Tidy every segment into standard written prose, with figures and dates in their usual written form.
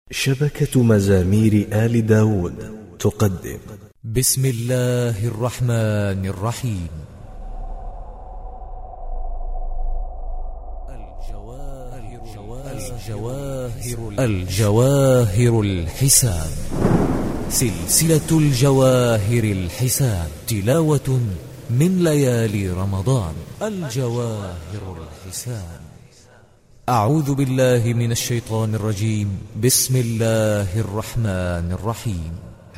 شبكة مزامير آل داود تقدم بسم الله الرحمن الرحيم. الجواهر الحسان، سلسلة الجواهر الحسان، تلاوة من ليالي رمضان. الجواهر الحسان. أعوذ بالله من الشيطان الرجيم. بسم الله الرحمن الرحيم.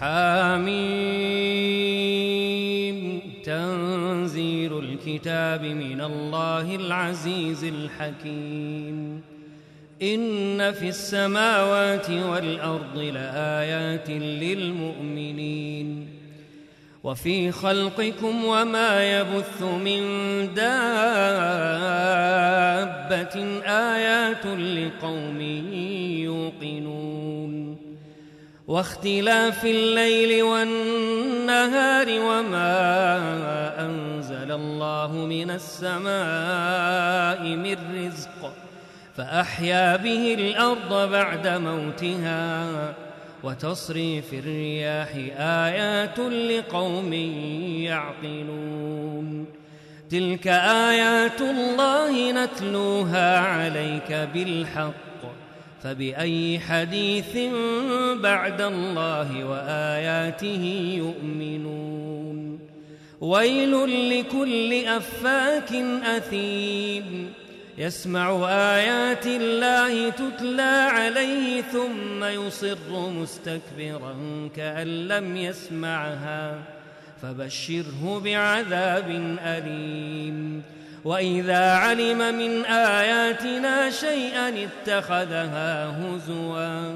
حميم. تنزيل الكتاب من الله العزيز الحكيم. إن في السماوات والأرض لآيات للمؤمنين وفي خلقكم وما يبث من دابة آيات لقوم يوقنون واختلاف الليل والنهار وما أنزل الله من السماء من رزق فأحيا به الأرض بعد موتها وتصريف الرياح آيات لقوم يعقلون. تلك آيات الله نتلوها عليك بالحق فبأي حديث بعد الله وآياته يؤمنون. ويل لكل أفاك أثيم يسمع آيات الله تتلى عليه ثم يصر مستكبرا كأن لم يسمعها فبشره بعذاب أليم. وإذا علم من آياتنا شيئا اتخذها هزوا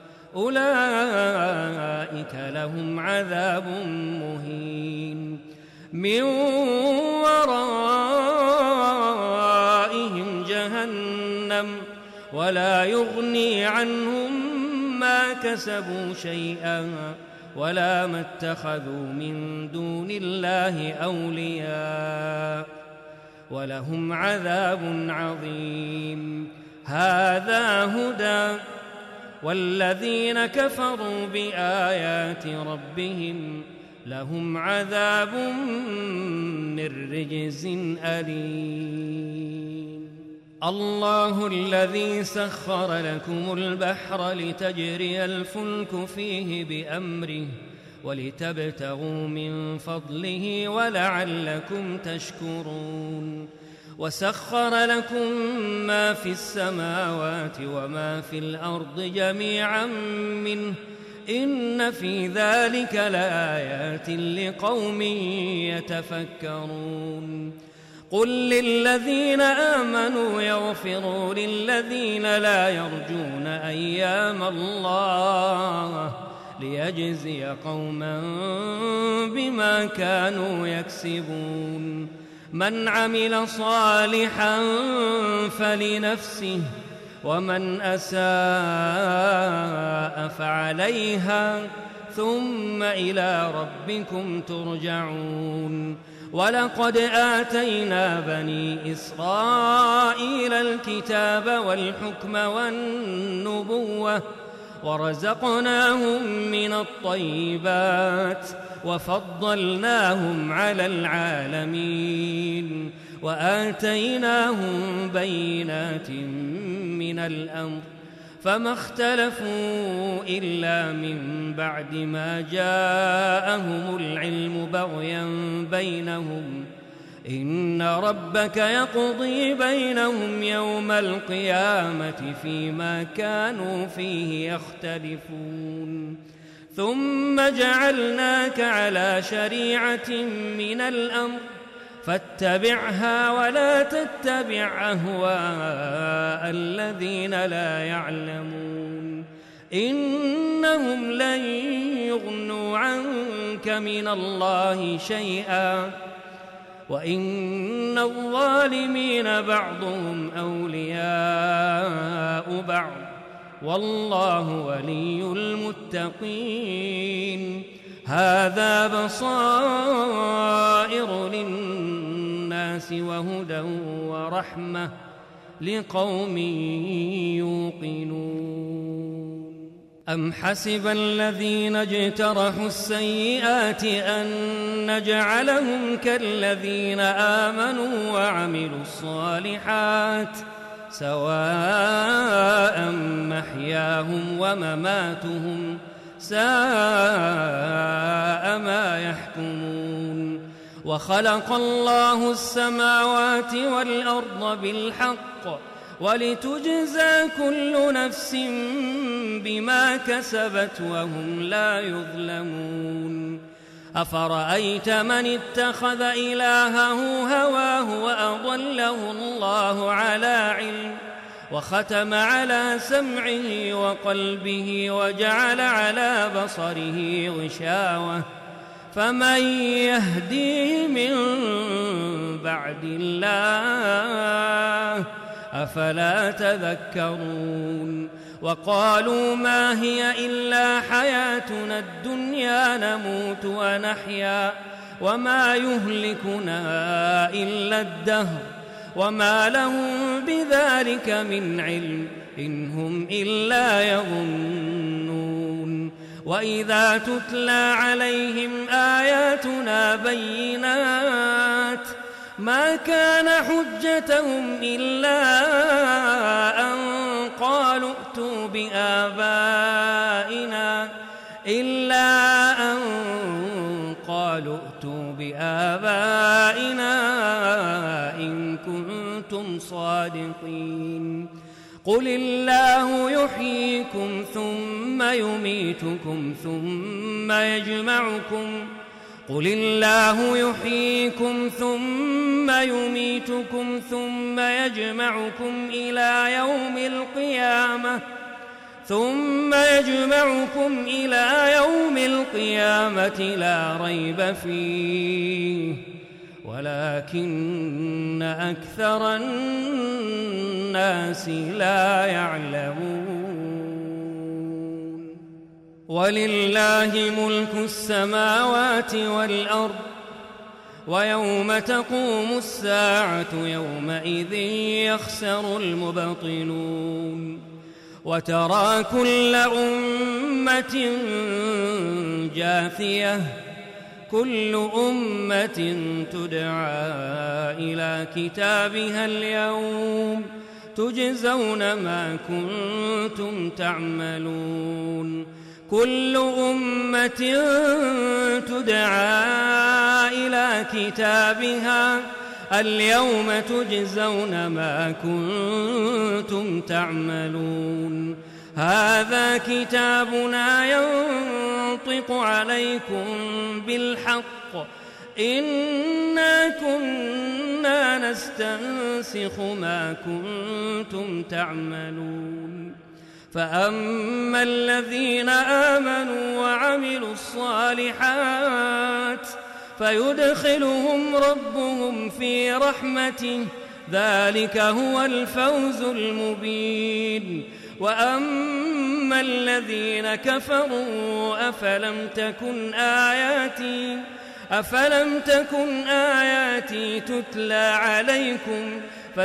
أولئك لهم عذاب مهين. من ورائهم جهنم ولا يغني عنهم ما كسبوا شيئا ولا ما اتخذوا من دون الله أولياء ولهم عذاب عظيم. هذا هدى والذين كفروا بآيات ربهم لهم عذاب من رجز أليم. الله الذي سخر لكم البحر لتجري الفلك فيه بأمره ولتبتغوا من فضله ولعلكم تشكرون. وسخر لكم ما في السماوات وما في الأرض جميعا منه إن في ذلك لآيات لقوم يتفكرون. قل للذين آمنوا يغفروا للذين لا يرجون أيام الله ليجزي قوما بما كانوا يكسبون. من عمل صالحا فلنفسه ومن أساء فعليها ثم إلى ربكم ترجعون. ولقد آتينا بني إسرائيل الكتاب والحكم والنبوة ورزقناهم من الطيبات وفضلناهم على العالمين وآتيناهم بينات من الأمر فما اختلفوا إلا من بعد ما جاءهم العلم بغيا بينهم. إن ربك يقضي بينهم يوم القيامة فيما كانوا فيه يختلفون. ثم جعلناك على شريعة من الأمر فاتبعها ولا تتبع أهواء الذين لا يعلمون. إنهم لن يغنوا عنك من الله شيئا وإن الظالمين بعضهم أولياء بعض والله ولي المتقين. هذا بصائر للناس وهدى ورحمة لقوم يوقنون. أم حسب الذين اجترحوا السيئات أن نجعلهم كالذين آمنوا وعملوا الصالحات سواء محياهم ومماتهم ساء ما يحكمون. وخلق الله السماوات والأرض بالحق ولتجزى كل نفس بما كسبت وهم لا يظلمون. أفرأيت من اتخذ إلهه هواه وأضله الله على علم وختم على سمعه وقلبه وجعل على بصره غشاوة فمن يهديه من بعد الله أفلا تذكرون. وقالوا ما هي إلا حياتنا الدنيا نموت ونحيا وما يهلكنا إلا الدهر وما لهم بذلك من علم إن هم إلا يظنون. وإذا تتلى عليهم آياتنا بينات ما كان حجتهم إلا أن قالوا ائتوا بآبائنا إن كنتم صادقين. قل الله يحييكم ثم يميتكم ثم يجمعكم إلى يوم القيامة لا ريب فيه ولكن أكثر الناس لا يعلمون. ولله ملك السماوات والأرض ويوم تقوم الساعة يومئذ يخسر المبطلون. وترى كل أمة جاثية كل أمة تدعى إلى كتابها اليوم تجزون ما كنتم تعملون. كل أمة تدعى إلى كتابها اليوم تجزون ما كنتم تعملون. هذا كتابنا ينطق عليكم بالحق إنا كنا نستنسخ ما كنتم تعملون. فأما الذين آمنوا وعملوا الصالحات فيدخلهم ربهم في رحمته ذلك هو الفوز المبين. وأما الذين كفروا أفلم تكن آياتي تتلى عليكم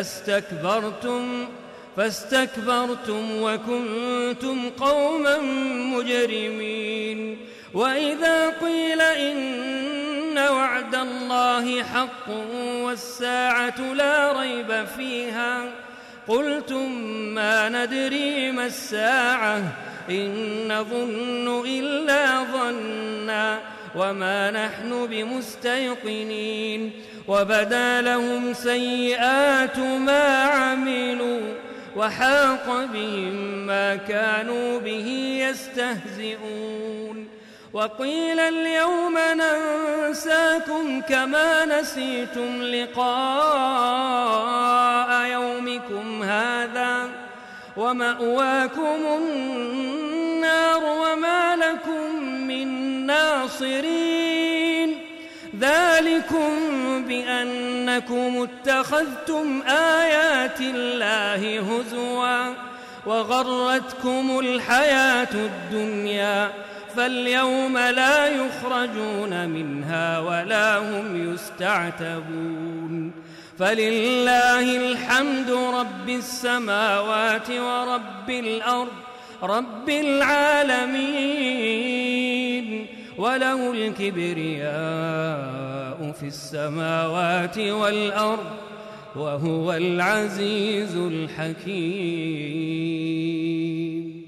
فاستكبرتم وكنتم قوما مجرمين. وإذا قيل إن وعد الله حق والساعة لا ريب فيها قلتم ما ندري ما الساعة إن نظن إلا ظنا وما نحن بمستيقنين. وبدا لهم سيئات ما عملوا وحاق بهم ما كانوا به يستهزئون. وقيل اليوم ننساكم كما نسيتم لقاء يومكم هذا ومأواكم النار وما لكم من ناصرين. ذلكم بأنكم اتخذتم آيات الله هزوا وغرتكم الحياة الدنيا فاليوم لا يخرجون منها ولا هم يستعتبون. فلله الحمد رب السماوات ورب الأرض رب العالمين وله الكبرياء في السماوات والأرض وهو العزيز الحكيم.